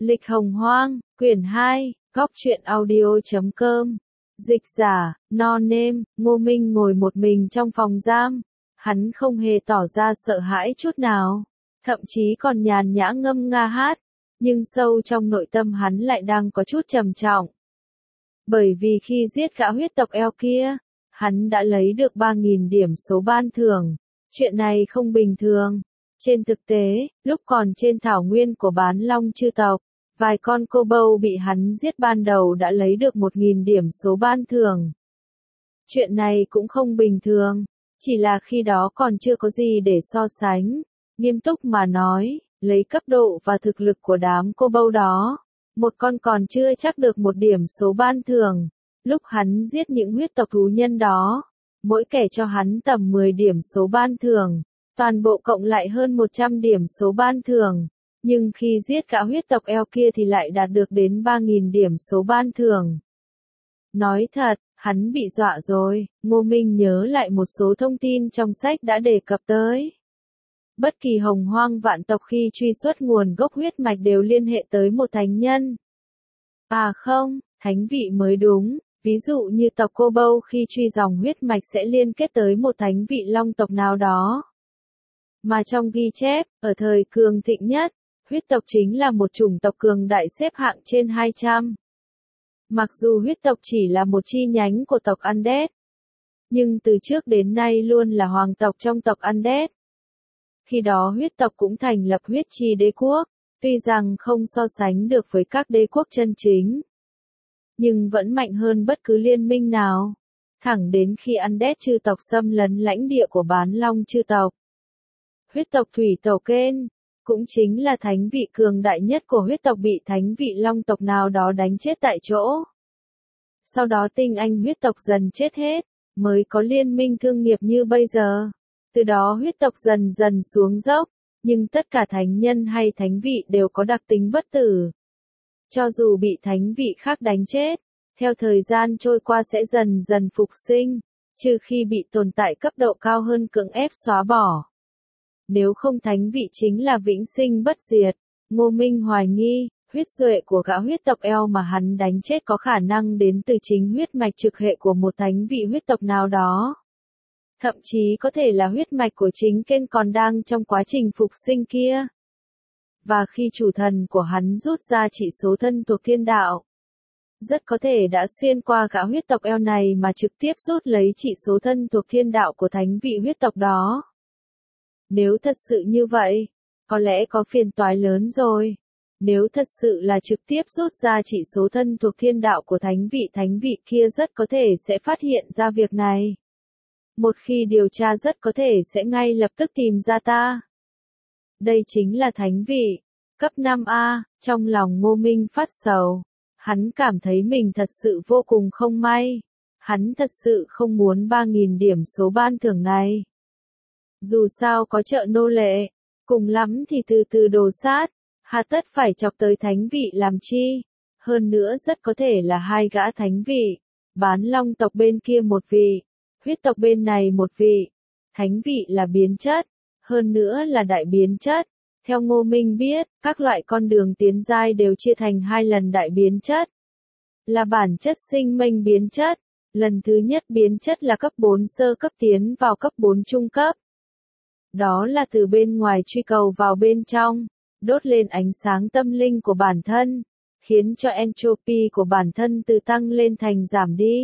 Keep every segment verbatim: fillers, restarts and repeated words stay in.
Lịch Hồng Hoang, quyển hai, góc truyện audio.com. Dịch giả, no name, Ngô Minh ngồi một mình trong phòng giam. Hắn không hề tỏ ra sợ hãi chút nào, thậm chí còn nhàn nhã ngâm nga hát, nhưng sâu trong nội tâm hắn lại đang có chút trầm trọng. Bởi vì khi giết gã huyết tộc eo kia, hắn đã lấy được ba nghìn điểm số ban thưởng. Chuyện này không bình thường. Trên thực tế, lúc còn trên thảo nguyên của bán long chư tộc, vài con cô bâu bị hắn giết ban đầu đã lấy được một nghìn điểm số ban thưởng. Chuyện này cũng không bình thường, chỉ là khi đó còn chưa có gì để so sánh. Nghiêm túc mà nói, lấy cấp độ và thực lực của đám cô bâu đó, một con còn chưa chắc được một điểm số ban thưởng. Lúc hắn giết những huyết tộc thú nhân đó, mỗi kẻ cho hắn tầm mười điểm số ban thưởng, toàn bộ cộng lại hơn một trăm điểm số ban thưởng. Nhưng khi giết cả huyết tộc eo kia thì lại đạt được đến ba nghìn điểm số ban thưởng. Nói thật, hắn bị dọa rồi. Ngô Minh nhớ lại một số thông tin trong sách đã đề cập tới. Bất kỳ hồng hoang vạn tộc khi truy xuất nguồn gốc huyết mạch đều liên hệ tới một thánh nhân. À không, thánh vị mới đúng. Ví dụ như tộc cô bâu khi truy dòng huyết mạch sẽ liên kết tới một thánh vị long tộc nào đó. Mà trong ghi chép, ở thời cường thịnh nhất, huyết tộc chính là một chủng tộc cường đại xếp hạng trên hai trăm. Mặc dù huyết tộc chỉ là một chi nhánh của tộc Undead, nhưng từ trước đến nay luôn là hoàng tộc trong tộc Undead. Khi đó huyết tộc cũng thành lập huyết chi đế quốc, tuy rằng không so sánh được với các đế quốc chân chính, nhưng vẫn mạnh hơn bất cứ liên minh nào. Thẳng đến khi Undead chư tộc xâm lấn lãnh địa của bán long chư tộc. Huyết tộc thủy tổ Kên, cũng chính là thánh vị cường đại nhất của huyết tộc bị thánh vị long tộc nào đó đánh chết tại chỗ. Sau đó tinh anh huyết tộc dần chết hết, mới có liên minh thương nghiệp như bây giờ. Từ đó huyết tộc dần dần xuống dốc, nhưng tất cả thánh nhân hay thánh vị đều có đặc tính bất tử. Cho dù bị thánh vị khác đánh chết, theo thời gian trôi qua sẽ dần dần phục sinh, trừ khi bị tồn tại cấp độ cao hơn cưỡng ép xóa bỏ. Nếu không thánh vị chính là vĩnh sinh bất diệt. Ngô Minh hoài nghi, huyết duệ của gã huyết tộc eo mà hắn đánh chết có khả năng đến từ chính huyết mạch trực hệ của một thánh vị huyết tộc nào đó. Thậm chí có thể là huyết mạch của chính Kên còn đang trong quá trình phục sinh kia. Và khi chủ thần của hắn rút ra chỉ số thân thuộc thiên đạo, rất có thể đã xuyên qua gã huyết tộc eo này mà trực tiếp rút lấy chỉ số thân thuộc thiên đạo của thánh vị huyết tộc đó. Nếu thật sự như vậy, có lẽ có phiền toái lớn rồi. Nếu thật sự là trực tiếp rút ra chỉ số thân thuộc thiên đạo của thánh vị thánh vị kia rất có thể sẽ phát hiện ra việc này. Một khi điều tra rất có thể sẽ ngay lập tức tìm ra ta. Đây chính là thánh vị, cấp năm A, trong lòng Ngô Minh phát sầu. Hắn cảm thấy mình thật sự vô cùng không may. Hắn thật sự không muốn ba nghìn điểm số ban thưởng này. Dù sao có trợ nô lệ, cùng lắm thì từ từ đồ sát, hà tất phải chọc tới thánh vị làm chi. Hơn nữa rất có thể là hai gã thánh vị, bán long tộc bên kia một vị, huyết tộc bên này một vị. Thánh vị là biến chất, hơn nữa là đại biến chất. Theo Ngô Minh biết, các loại con đường tiến giai đều chia thành hai lần đại biến chất. Là bản chất sinh mệnh biến chất. Lần thứ nhất biến chất là cấp bốn sơ cấp tiến vào cấp bốn trung cấp. Đó là từ bên ngoài truy cầu vào bên trong, đốt lên ánh sáng tâm linh của bản thân, khiến cho entropy của bản thân từ tăng lên thành giảm đi.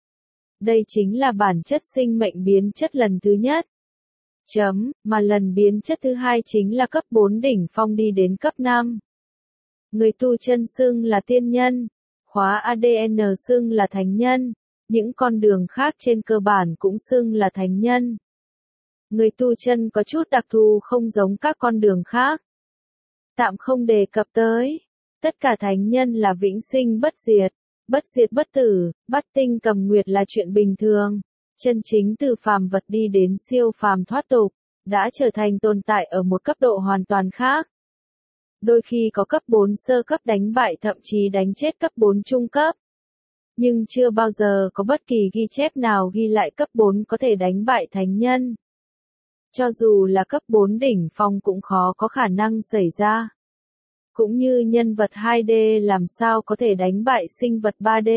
Đây chính là bản chất sinh mệnh biến chất lần thứ nhất. Chấm, mà lần biến chất thứ hai chính là cấp bốn đỉnh phong đi đến cấp năm. Người tu chân xưng là tiên nhân, khóa a đê en xưng là thánh nhân, những con đường khác trên cơ bản cũng xưng là thánh nhân. Người tu chân có chút đặc thù không giống các con đường khác. Tạm không đề cập tới. Tất cả thánh nhân là vĩnh sinh bất diệt, bất diệt bất tử, bắt tinh cầm nguyệt là chuyện bình thường. Chân chính từ phàm vật đi đến siêu phàm thoát tục, đã trở thành tồn tại ở một cấp độ hoàn toàn khác. Đôi khi có cấp bốn sơ cấp đánh bại thậm chí đánh chết cấp bốn trung cấp. Nhưng chưa bao giờ có bất kỳ ghi chép nào ghi lại cấp bốn có thể đánh bại thánh nhân. Cho dù là cấp bốn đỉnh phong cũng khó có khả năng xảy ra. Cũng như nhân vật hai D làm sao có thể đánh bại sinh vật ba D.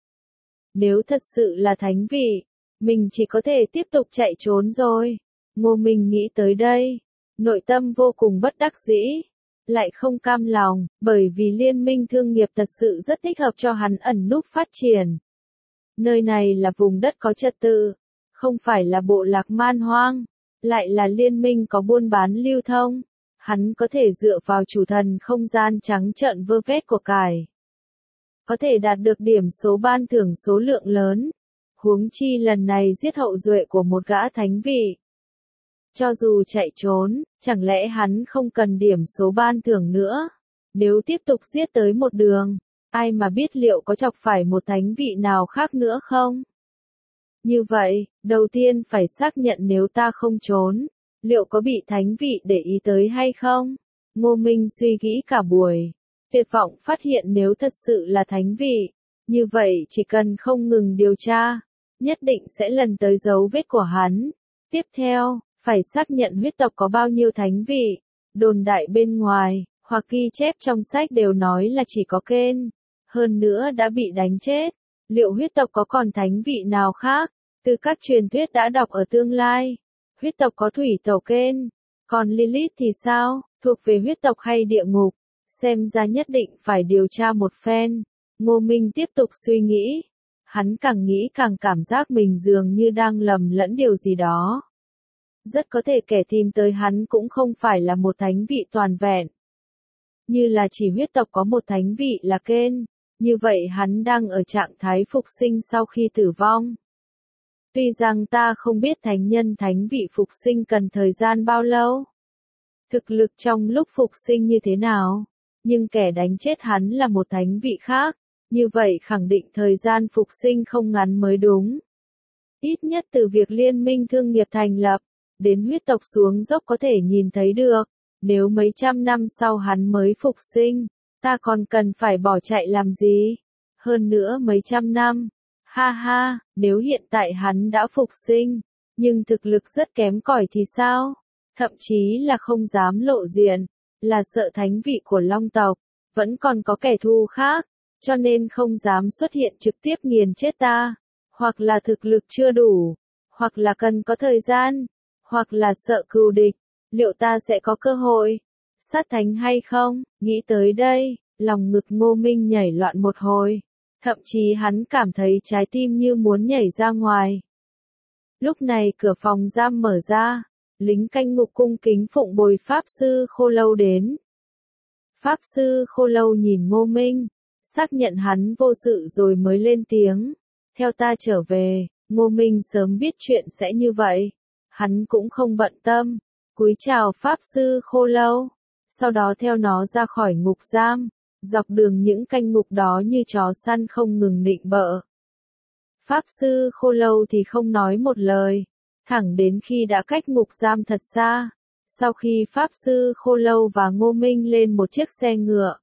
Nếu thật sự là thánh vị, mình chỉ có thể tiếp tục chạy trốn rồi. Ngô Minh nghĩ tới đây, nội tâm vô cùng bất đắc dĩ, lại không cam lòng, bởi vì liên minh thương nghiệp thật sự rất thích hợp cho hắn ẩn núp phát triển. Nơi này là vùng đất có trật tự, không phải là bộ lạc man hoang, lại là liên minh có buôn bán lưu thông. Hắn có thể dựa vào chủ thần không gian trắng trợn vơ vét của cải. Có thể đạt được điểm số ban thưởng số lượng lớn. Huống chi lần này giết hậu duệ của một gã thánh vị. Cho dù chạy trốn, chẳng lẽ hắn không cần điểm số ban thưởng nữa? Nếu tiếp tục giết tới một đường, ai mà biết liệu có chọc phải một thánh vị nào khác nữa không? Như vậy, đầu tiên phải xác nhận nếu ta không trốn, liệu có bị thánh vị để ý tới hay không? Ngô Minh suy nghĩ cả buổi, tuyệt vọng phát hiện nếu thật sự là thánh vị, như vậy chỉ cần không ngừng điều tra, nhất định sẽ lần tới dấu vết của hắn. Tiếp theo, phải xác nhận huyết tộc có bao nhiêu thánh vị. Đồn đại bên ngoài, hoặc ghi chép trong sách đều nói là chỉ có Ken, hơn nữa đã bị đánh chết. Liệu huyết tộc có còn thánh vị nào khác? Từ các truyền thuyết đã đọc ở tương lai, huyết tộc có thủy tổ Ken, còn Lilith thì sao, thuộc về huyết tộc hay địa ngục? Xem ra nhất định phải điều tra một phen. Ngô Minh tiếp tục suy nghĩ, hắn càng nghĩ càng cảm giác mình dường như đang lầm lẫn điều gì đó. Rất có thể kẻ tìm tới hắn cũng không phải là một thánh vị toàn vẹn. Như là chỉ huyết tộc có một thánh vị là Ken, như vậy hắn đang ở trạng thái phục sinh sau khi tử vong. Tuy rằng ta không biết thánh nhân thánh vị phục sinh cần thời gian bao lâu, thực lực trong lúc phục sinh như thế nào, nhưng kẻ đánh chết hắn là một thánh vị khác, như vậy khẳng định thời gian phục sinh không ngắn mới đúng. Ít nhất từ việc liên minh thương nghiệp thành lập, đến huyết tộc xuống dốc có thể nhìn thấy được, nếu mấy trăm năm sau hắn mới phục sinh, ta còn cần phải bỏ chạy làm gì? Hơn nữa mấy trăm năm. Ha ha, nếu hiện tại hắn đã phục sinh, nhưng thực lực rất kém cỏi thì sao? Thậm chí là không dám lộ diện, là sợ thánh vị của Long tộc, vẫn còn có kẻ thù khác, cho nên không dám xuất hiện trực tiếp nghiền chết ta, hoặc là thực lực chưa đủ, hoặc là cần có thời gian, hoặc là sợ cừu địch, liệu ta sẽ có cơ hội sát thánh hay không? Nghĩ tới đây, lòng ngực Ngô Minh nhảy loạn một hồi. Thậm chí hắn cảm thấy trái tim như muốn nhảy ra ngoài. Lúc này cửa phòng giam mở ra, lính canh ngục cung kính phụng bồi Pháp Sư Khô Lâu đến. Pháp Sư Khô Lâu nhìn Ngô Minh, xác nhận hắn vô sự rồi mới lên tiếng. Theo ta trở về, Ngô Minh sớm biết chuyện sẽ như vậy. Hắn cũng không bận tâm, cúi chào Pháp Sư Khô Lâu, sau đó theo nó ra khỏi ngục giam. Dọc đường những canh ngục đó như chó săn không ngừng nịnh bợ. Pháp Sư Khô Lâu thì không nói một lời, thẳng đến khi đã cách ngục giam thật xa. Sau khi Pháp Sư Khô Lâu và Ngô Minh lên một chiếc xe ngựa,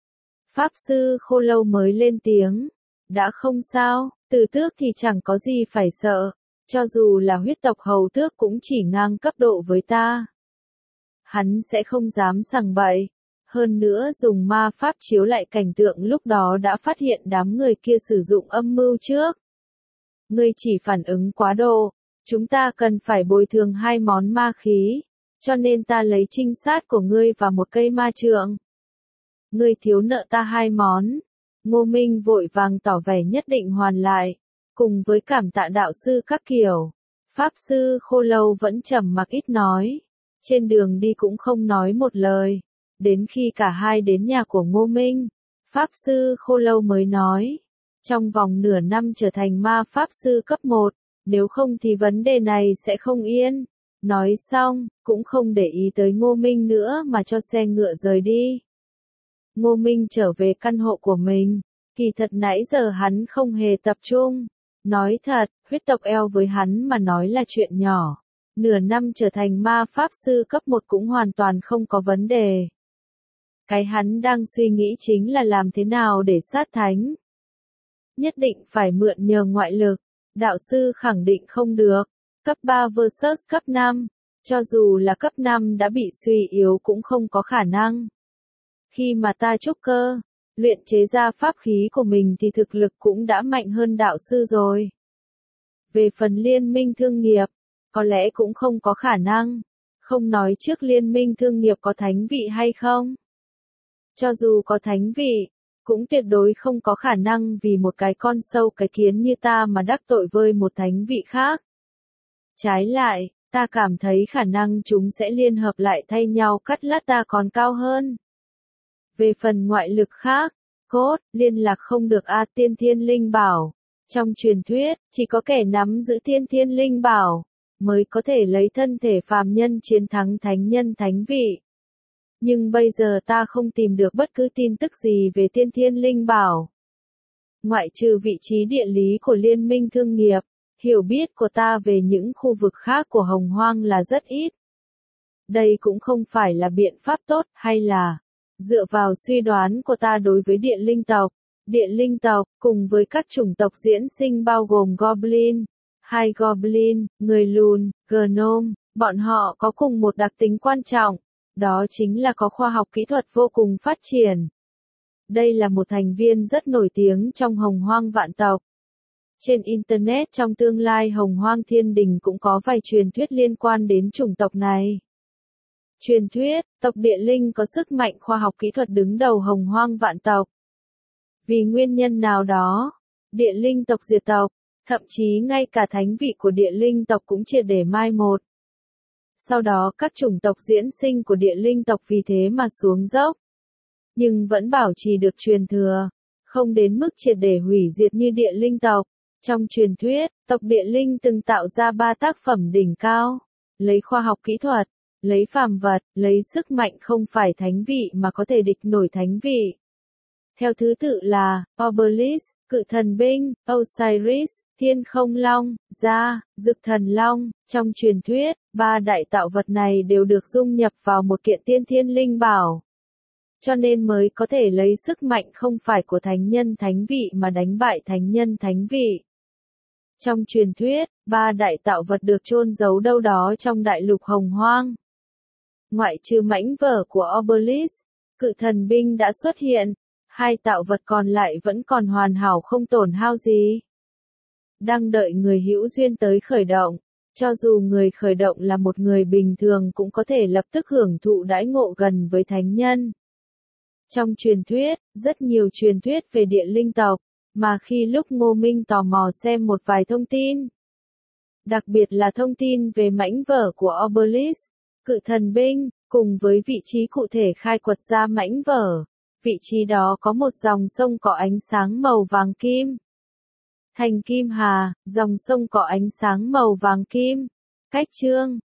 Pháp Sư Khô Lâu mới lên tiếng. Đã không sao, Tử Tước thì chẳng có gì phải sợ, cho dù là huyết tộc hầu tước cũng chỉ ngang cấp độ với ta. Hắn sẽ không dám sằng bậy. Hơn nữa dùng ma pháp chiếu lại cảnh tượng lúc đó đã phát hiện đám người kia sử dụng âm mưu trước. Ngươi chỉ phản ứng quá độ, chúng ta cần phải bồi thường hai món ma khí, cho nên ta lấy trinh sát của ngươi và một cây ma trượng. Ngươi thiếu nợ ta hai món. Ngô Minh vội vàng tỏ vẻ nhất định hoàn lại, cùng với cảm tạ đạo sư các kiểu. Pháp Sư Khô Lâu vẫn trầm mặc ít nói, trên đường đi cũng không nói một lời. Đến khi cả hai đến nhà của Ngô Minh, Pháp Sư Khô Lâu mới nói, trong vòng nửa năm trở thành ma Pháp Sư cấp một, nếu không thì vấn đề này sẽ không yên. Nói xong, cũng không để ý tới Ngô Minh nữa mà cho xe ngựa rời đi. Ngô Minh trở về căn hộ của mình, kỳ thật nãy giờ hắn không hề tập trung. Nói thật, huyết tộc eo với hắn mà nói là chuyện nhỏ. Nửa năm trở thành ma Pháp Sư cấp một cũng hoàn toàn không có vấn đề. Cái hắn đang suy nghĩ chính là làm thế nào để sát thánh. Nhất định phải mượn nhờ ngoại lực, đạo sư khẳng định không được. Cấp ba versus cấp năm, cho dù là cấp năm đã bị suy yếu cũng không có khả năng. Khi mà ta trúc cơ, luyện chế ra pháp khí của mình thì thực lực cũng đã mạnh hơn đạo sư rồi. Về phần liên minh thương nghiệp, có lẽ cũng không có khả năng. Không nói trước liên minh thương nghiệp có thánh vị hay không. Cho dù có thánh vị, cũng tuyệt đối không có khả năng vì một cái con sâu cái kiến như ta mà đắc tội với một thánh vị khác. Trái lại, ta cảm thấy khả năng chúng sẽ liên hợp lại thay nhau cắt lát ta còn cao hơn. Về phần ngoại lực khác, cốt, liên lạc không được A tiên thiên linh bảo. Trong truyền thuyết, chỉ có kẻ nắm giữ tiên thiên linh bảo, mới có thể lấy thân thể phàm nhân chiến thắng thánh nhân thánh vị. Nhưng bây giờ ta không tìm được bất cứ tin tức gì về tiên thiên linh bảo. Ngoại trừ vị trí địa lý của liên minh thương nghiệp, hiểu biết của ta về những khu vực khác của Hồng Hoang là rất ít. Đây cũng không phải là biện pháp tốt hay là, dựa vào suy đoán của ta đối với địa linh tộc, địa linh tộc cùng với các chủng tộc diễn sinh bao gồm Goblin, hai Goblin, người lùn, Gnome, bọn họ có cùng một đặc tính quan trọng, đó chính là có khoa học kỹ thuật vô cùng phát triển. Đây là một thành viên rất nổi tiếng trong Hồng Hoang vạn tộc. Trên Internet trong tương lai Hồng Hoang Thiên Đình cũng có vài truyền thuyết liên quan đến chủng tộc này. Truyền thuyết, tộc địa linh có sức mạnh khoa học kỹ thuật đứng đầu Hồng Hoang vạn tộc. Vì nguyên nhân nào đó, địa linh tộc diệt tộc, thậm chí ngay cả thánh vị của địa linh tộc cũng triệt để mai một. Sau đó các chủng tộc diễn sinh của địa linh tộc vì thế mà xuống dốc. Nhưng vẫn bảo trì được truyền thừa, không đến mức triệt để hủy diệt như địa linh tộc. Trong truyền thuyết, tộc địa linh từng tạo ra ba tác phẩm đỉnh cao, lấy khoa học kỹ thuật, lấy phàm vật, lấy sức mạnh không phải thánh vị mà có thể địch nổi thánh vị. Theo thứ tự là, Obelisk, cự thần binh, Osiris, thiên không long, Ra, dực thần long. Trong truyền thuyết, ba đại tạo vật này đều được dung nhập vào một kiện tiên thiên linh bảo. Cho nên mới có thể lấy sức mạnh không phải của thánh nhân thánh vị mà đánh bại thánh nhân thánh vị. Trong truyền thuyết, ba đại tạo vật được chôn giấu đâu đó trong đại lục Hồng Hoang. Ngoại trừ mảnh vỡ của Obelisk, cự thần binh đã xuất hiện, hai tạo vật còn lại vẫn còn hoàn hảo không tổn hao gì. Đang đợi người hữu duyên tới khởi động, cho dù người khởi động là một người bình thường cũng có thể lập tức hưởng thụ đãi ngộ gần với thánh nhân. Trong truyền thuyết, rất nhiều truyền thuyết về địa linh tộc, mà khi lúc Ngô Minh tò mò xem một vài thông tin. Đặc biệt là thông tin về mảnh vỡ của Obelisk, cự thần binh, cùng với vị trí cụ thể khai quật ra mảnh vỡ. Vị trí đó có một dòng sông có ánh sáng màu vàng kim. Thành Kim Hà, dòng sông có ánh sáng màu vàng kim. Cách chương